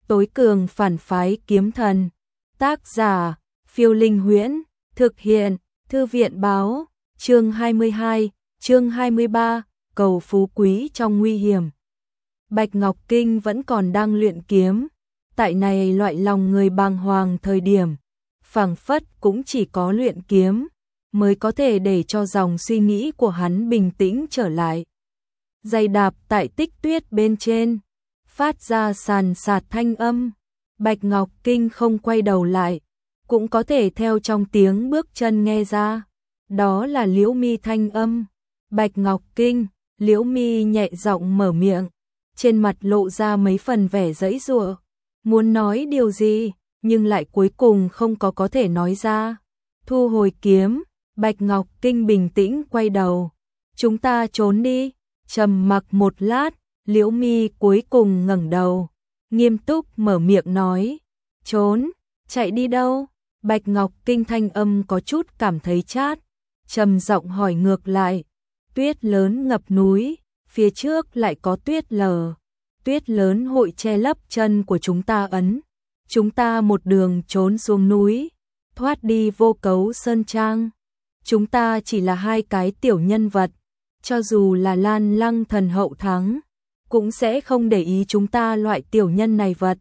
tối cường phản phái kiếm thần. Tác giả, Phiêu Linh Huyễn, thực hiện, Thư viện báo, chương 22, chương 23, cầu phú quý trong nguy hiểm. Bạch Ngọc Kinh vẫn còn đang luyện kiếm, tại này loại lòng người bàng hoàng thời điểm, phảng phất cũng chỉ có luyện kiếm mới có thể để cho dòng suy nghĩ của hắn bình tĩnh trở lại. Giày đạp tại tích tuyết bên trên, phát ra sàn sạt thanh âm. Bạch Ngọc Kinh không quay đầu lại, cũng có thể theo trong tiếng bước chân nghe ra. Đó là Liễu Mi thanh âm. Bạch Ngọc Kinh, Liễu Mi nhẹ giọng mở miệng, trên mặt lộ ra mấy phần vẻ giãy giụa, muốn nói điều gì, nhưng lại cuối cùng không có thể nói ra. Thu hồi kiếm, Bạch Ngọc Kinh bình tĩnh quay đầu. Chúng ta trốn đi. Trầm mặc một lát, Liễu Mi cuối cùng ngẩng đầu, nghiêm túc mở miệng nói, trốn, chạy đi đâu? Bạch Ngọc Kinh thanh âm có chút cảm thấy chát, trầm giọng hỏi ngược lại, tuyết lớn ngập núi, phía trước lại có tuyết lở, tuyết lớn hội che lấp chân của chúng ta ấn, chúng ta một đường trốn xuống núi, thoát đi Vô Cấu Sơn Trang, chúng ta chỉ là hai cái tiểu nhân vật, cho dù là Lan Lăng thần hậu thắng, cũng sẽ không để ý chúng ta loại tiểu nhân này vật.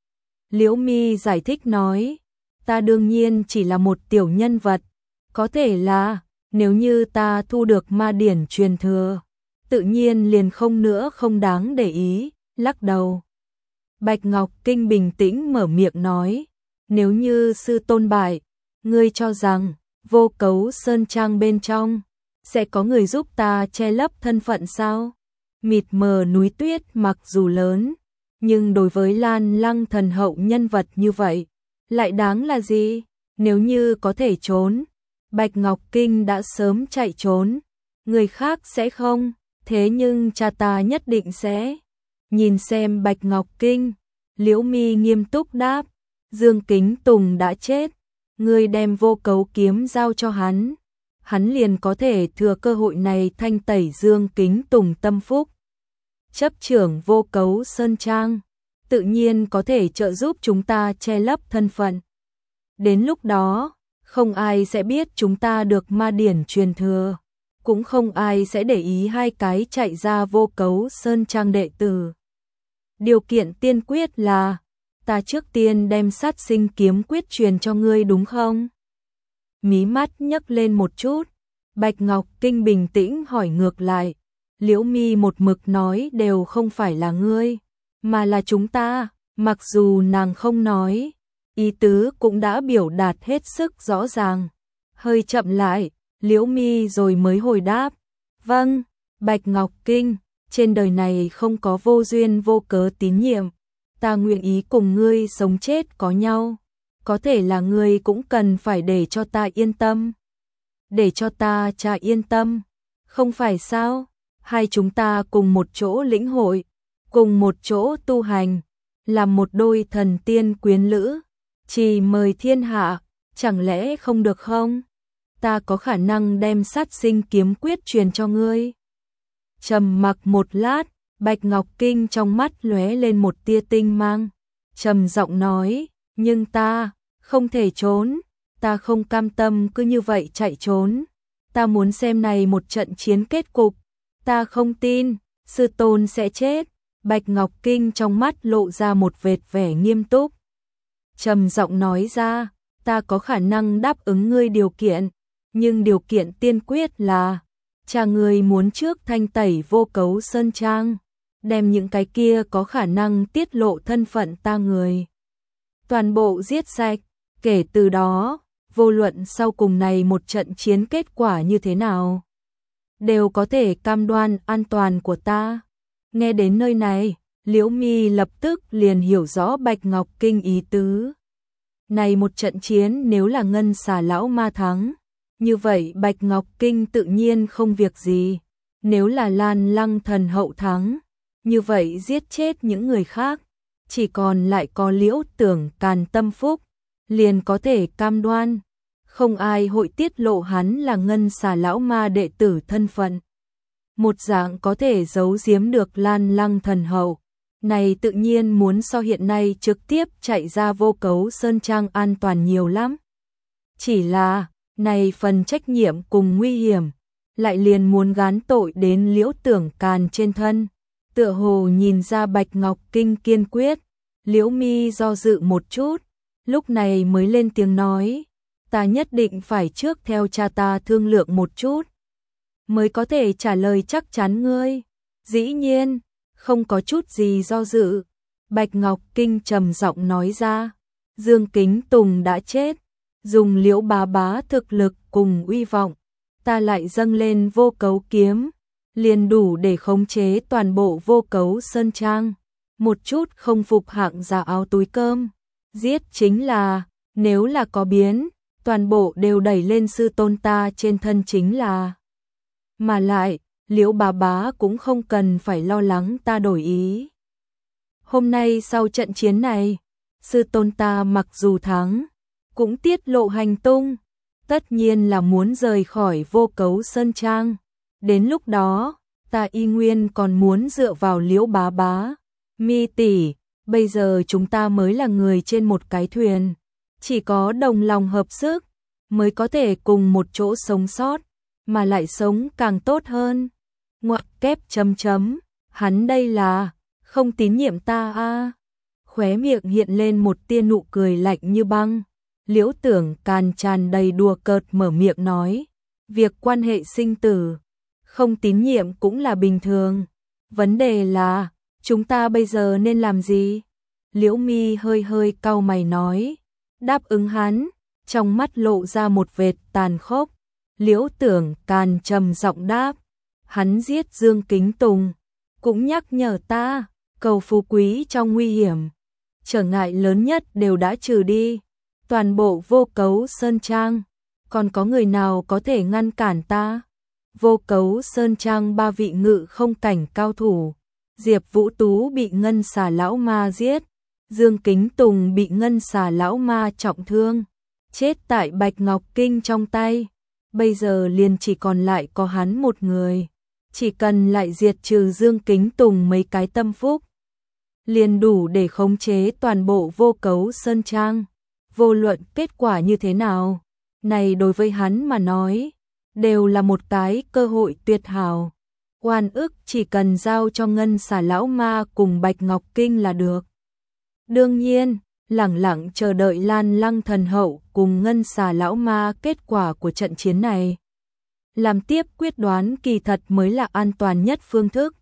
Liễu Mi giải thích nói, ta đương nhiên chỉ là một tiểu nhân vật, có thể là, nếu như ta thu được ma điển truyền thừa, tự nhiên liền không đáng để ý, lắc đầu. Bạch Ngọc Kinh bình tĩnh mở miệng nói, nếu như sư tôn bại, ngươi cho rằng, Vô Cấu Sơn Trang bên trong, sẽ có người giúp ta che lấp thân phận sao? Mịt mờ núi tuyết mặc dù lớn, nhưng đối với Lan Lăng thần hậu nhân vật như vậy, lại đáng là gì? Nếu như có thể trốn, Bạch Ngọc Kinh đã sớm chạy trốn, người khác sẽ không, thế nhưng cha ta nhất định sẽ. Nhìn xem Bạch Ngọc Kinh, Liễu Mi nghiêm túc đáp, Dương Kính Tùng đã chết, ngươi đem Vô Cấu kiếm giao cho hắn liền có thể thừa cơ hội này thanh tẩy Dương Kính Tùng tâm phúc. Chấp trưởng Vô Cấu Sơn Trang, tự nhiên có thể trợ giúp chúng ta che lấp thân phận. Đến lúc đó, không ai sẽ biết chúng ta được ma điển truyền thừa, cũng không ai sẽ để ý hai cái chạy ra Vô Cấu Sơn Trang đệ tử. Điều kiện tiên quyết là, ta trước tiên đem sát sinh kiếm quyết truyền cho ngươi đúng không? Mí mắt nhấc lên một chút, Bạch Ngọc Kinh bình tĩnh hỏi ngược lại, Liễu Mi một mực nói đều không phải là ngươi, mà là chúng ta, mặc dù nàng không nói, ý tứ cũng đã biểu đạt hết sức rõ ràng. Hơi chậm lại, Liễu Mi rồi mới hồi đáp, vâng, Bạch Ngọc Kinh, trên đời này không có vô duyên vô cớ tín nhiệm, ta nguyện ý cùng ngươi sống chết có nhau. Có thể là ngươi cũng cần phải để cho ta yên tâm. Để cho ta cha yên tâm. Không phải sao? Hai chúng ta cùng một chỗ lĩnh hội, cùng một chỗ tu hành, làm một đôi thần tiên quyến lữ, chỉ mời thiên hạ, chẳng lẽ không được không? Ta có khả năng đem sát sinh kiếm quyết truyền cho ngươi. Trầm mặc một lát, Bạch Ngọc Kinh trong mắt lóe lên một tia tinh mang, trầm giọng nói, nhưng ta không thể trốn, ta không cam tâm cứ như vậy chạy trốn, ta muốn xem này một trận chiến kết cục, ta không tin, sư tôn sẽ chết. Bạch Ngọc Kinh trong mắt lộ ra một vệt vẻ nghiêm túc, trầm giọng nói ra, ta có khả năng đáp ứng ngươi điều kiện, nhưng điều kiện tiên quyết là, cha ngươi muốn trước thanh tẩy Vô Cấu Sơn Trang, đem những cái kia có khả năng tiết lộ thân phận ta người toàn bộ giết sạch, kể từ đó, vô luận sau cùng này một trận chiến kết quả như thế nào, đều có thể cam đoan an toàn của ta. Nghe đến nơi này, Liễu Mi lập tức liền hiểu rõ Bạch Ngọc Kinh ý tứ. Này một trận chiến nếu là Ngân Xà lão ma thắng, như vậy Bạch Ngọc Kinh tự nhiên không việc gì. Nếu là Lan Lăng thần hậu thắng, như vậy giết chết những người khác, chỉ còn lại có Liễu Tưởng Càn tâm phúc, liền có thể cam đoan, không ai hội tiết lộ hắn là Ngân Xà lão ma đệ tử thân phận. Một dạng có thể giấu giếm được Lan Lăng thần hậu, này tự nhiên muốn so hiện nay trực tiếp chạy ra Vô Cấu Sơn Trang an toàn nhiều lắm. Chỉ là, này phần trách nhiệm cùng nguy hiểm, lại liền muốn gán tội đến Liễu Tưởng Càn trên thân. Tựa hồ nhìn ra Bạch Ngọc Kinh kiên quyết, Liễu Mi do dự một chút, lúc này mới lên tiếng nói, ta nhất định phải trước theo cha ta thương lượng một chút, mới có thể trả lời chắc chắn ngươi. Dĩ nhiên, không có chút gì do dự. Bạch Ngọc Kinh trầm giọng nói ra, Dương Kính Tùng đã chết, dùng Liễu bá bá thực lực cùng uy vọng, ta lại dâng lên Vô Cấu kiếm, liền đủ để khống chế toàn bộ Vô Cấu Sơn Trang. Một chút không phục hạng giả áo túi cơm, giết chính là, nếu là có biến, toàn bộ đều đẩy lên sư tôn ta trên thân chính là. Mà lại, Liễu bá bá cũng không cần phải lo lắng ta đổi ý. Hôm nay sau trận chiến này, sư tôn ta mặc dù thắng, cũng tiết lộ hành tung, tất nhiên là muốn rời khỏi Vô Cấu Sơn Trang. Đến lúc đó, ta y nguyên còn muốn dựa vào Liễu bá bá. Mi tỷ, bây giờ chúng ta mới là người trên một cái thuyền, chỉ có đồng lòng hợp sức mới có thể cùng một chỗ sống sót, mà lại sống càng tốt hơn. Ngoặc kép chấm chấm, hắn đây là không tín nhiệm ta a. Khóe miệng hiện lên một tia nụ cười lạnh như băng. Liễu Tưởng Càn tràn đầy đùa cợt mở miệng nói, việc quan hệ sinh tử, không tín nhiệm cũng là bình thường. Vấn đề là, chúng ta bây giờ nên làm gì? Liễu Mi hơi hơi cau mày nói, đáp ứng hắn, trong mắt lộ ra một vệt tàn khốc. Liễu Tưởng Càn trầm giọng đáp, hắn giết Dương Kính Tùng, cũng nhắc nhở ta, cầu phú quý trong nguy hiểm, trở ngại lớn nhất đều đã trừ đi. Toàn bộ Vô Cấu Sơn Trang, còn có người nào có thể ngăn cản ta? Vô Cấu Sơn Trang 3 vị ngự không cảnh cao thủ, Diệp Vũ Tú bị Ngân Xà lão ma giết, Dương Kính Tùng bị Ngân Xà lão ma trọng thương, chết tại Bạch Ngọc Kinh trong tay. Bây giờ liền chỉ còn lại có hắn một người, chỉ cần lại diệt trừ Dương Kính Tùng mấy cái tâm phúc, liền đủ để khống chế toàn bộ Vô Cấu Sơn Trang. Vô luận kết quả như thế nào, này đối với hắn mà nói, đều là một cái cơ hội tuyệt hảo. Oan ức chỉ cần giao cho Ngân Xà lão ma cùng Bạch Ngọc Kinh là được. Đương nhiên, lẳng lặng chờ đợi Lan Lăng thần hậu cùng Ngân Xà lão ma kết quả của trận chiến này. Làm tiếp quyết đoán kỳ thật mới là an toàn nhất phương thức.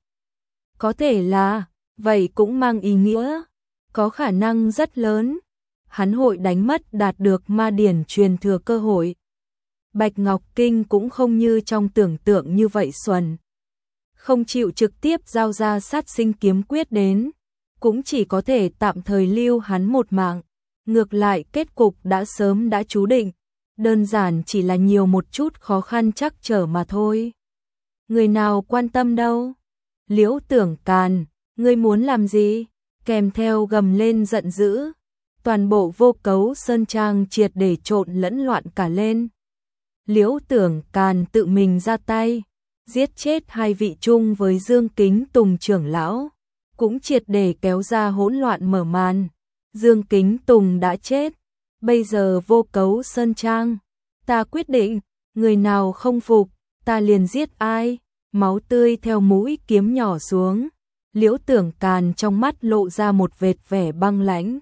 Có thể là, vậy cũng mang ý nghĩa, có khả năng rất lớn, hắn hội đánh mất đạt được ma điển truyền thừa cơ hội. Bạch Ngọc Kinh cũng không như trong tưởng tượng như vậy xuẩn, không chịu trực tiếp giao ra sát sinh kiếm quyết đến, cũng chỉ có thể tạm thời lưu hắn một mạng. Ngược lại kết cục đã sớm đã chú định, đơn giản chỉ là nhiều một chút khó khăn trắc trở mà thôi. Người nào quan tâm đâu? Liễu Tưởng Càn, ngươi muốn làm gì? Kèm theo gầm lên giận dữ, toàn bộ Vô Cấu Sơn Trang triệt để trộn lẫn loạn cả lên. Liễu Tưởng Càn tự mình ra tay, giết chết 2 vị chung với Dương Kính Tùng trưởng lão, cũng triệt để kéo ra hỗn loạn mở màn. Dương Kính Tùng đã chết, bây giờ Vô Cấu Sơn Trang, ta quyết định, người nào không phục, ta liền giết ai. Máu tươi theo mũi kiếm nhỏ xuống, Liễu Tưởng Càn trong mắt lộ ra một vệt vẻ băng lãnh.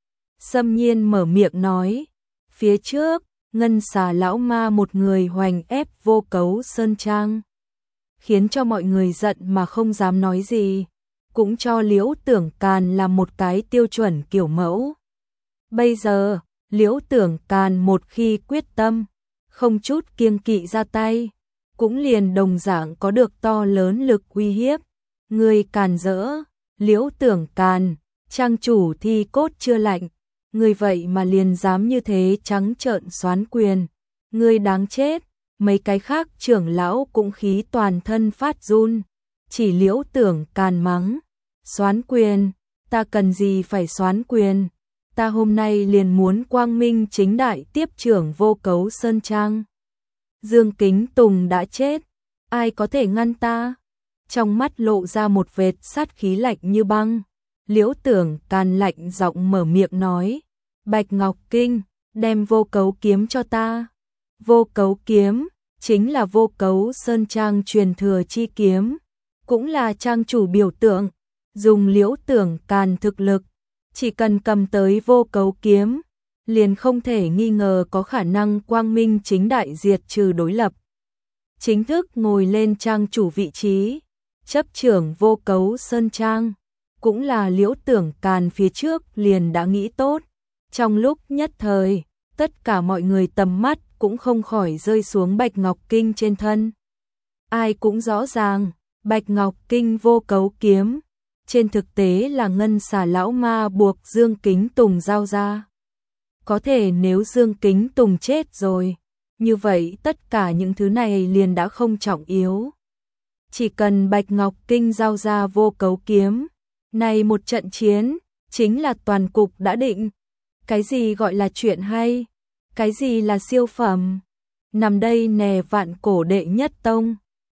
Xâm Nhiên mở miệng nói, phía trước, Ngân Xà lão ma một người hoành ép Vô Cấu Sơn Trang, khiến cho mọi người giận mà không dám nói gì, cũng cho Liễu Tưởng Càn là một cái tiêu chuẩn kiểu mẫu. Bây giờ, Liễu Tưởng Càn một khi quyết tâm, không chút kiêng kỵ ra tay, cũng liền đồng dạng có được to lớn lực uy hiếp. Người càn rỡ, Liễu Tưởng Càn, trang chủ thi cốt chưa lạnh, người vậy mà liền dám như thế trắng trợn soán quyền, người đáng chết. Mấy cái khác trưởng lão cũng khí toàn thân phát run, chỉ Liễu Tưởng Càn mắng, soán quyền, ta cần gì phải soán quyền, ta hôm nay liền muốn quang minh chính đại tiếp trưởng Vô Cấu Sơn Trang. Dương Kính Tùng đã chết, ai có thể ngăn ta? Trong mắt lộ ra một vệt sát khí lạnh như băng. Liễu Tưởng Can lạnh giọng mở miệng nói, Bạch Ngọc Kinh, đem Vô Cấu kiếm cho ta. Vô Cấu kiếm chính là Vô Cấu Sơn Trang truyền thừa chi kiếm, cũng là trang chủ biểu tượng. Dùng Liễu Tưởng Can thực lực, chỉ cần cầm tới Vô Cấu kiếm, liền không thể nghi ngờ có khả năng quang minh chính đại diệt trừ đối lập. Chính thức ngồi lên trang chủ vị trí, chấp trưởng Vô Cấu Sơn Trang, cũng là Liễu Tưởng Can phía trước liền đã nghĩ tốt. Trong lúc nhất thời, tất cả mọi người tầm mắt cũng không khỏi rơi xuống Bạch Ngọc Kinh trên thân. Ai cũng rõ ràng, Bạch Ngọc Kinh Vô Cấu kiếm, trên thực tế là Ngân Xà lão ma buộc Dương Kính Tùng giao ra. Có thể nếu Dương Kính Tùng chết rồi, như vậy tất cả những thứ này liền đã không trọng yếu. Chỉ cần Bạch Ngọc Kinh giao ra Vô Cấu kiếm, này một trận chiến, chính là toàn cục đã định. Cái gì gọi là chuyện hay? Cái gì là siêu phẩm? Nằm đây nè Vạn Cổ đệ nhất tông,